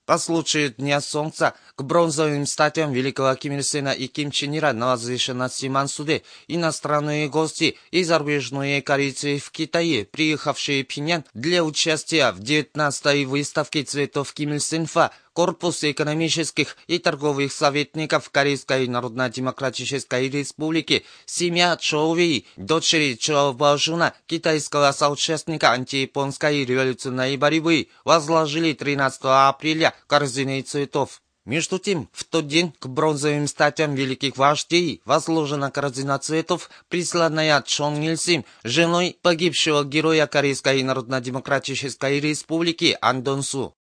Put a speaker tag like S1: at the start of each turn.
S1: По случаю Дня Солнца к бронзовым статуям великого Ким Ир Сена и Ким Чен Ира на возвышенном Симансуде иностранные гости и зарубежные корейцы в Китае, приехавшие в Пхеньян для участия в 19-й выставке цветов Ким Ир Сенфа, Корпус экономических и торговых советников Корейской Народно-Демократической Республики, семья Чоу Вэй, дочери Чоу Баожуна, китайского соучастника антияпонской революционной борьбы, возложили 13 апреля корзины цветов. Между тем, в тот день к бронзовым статуям великих вождей возложена корзина цветов, присланная Чон Ил Сим, женой погибшего героя Корейской Народно-Демократической Республики Ан Дон Су.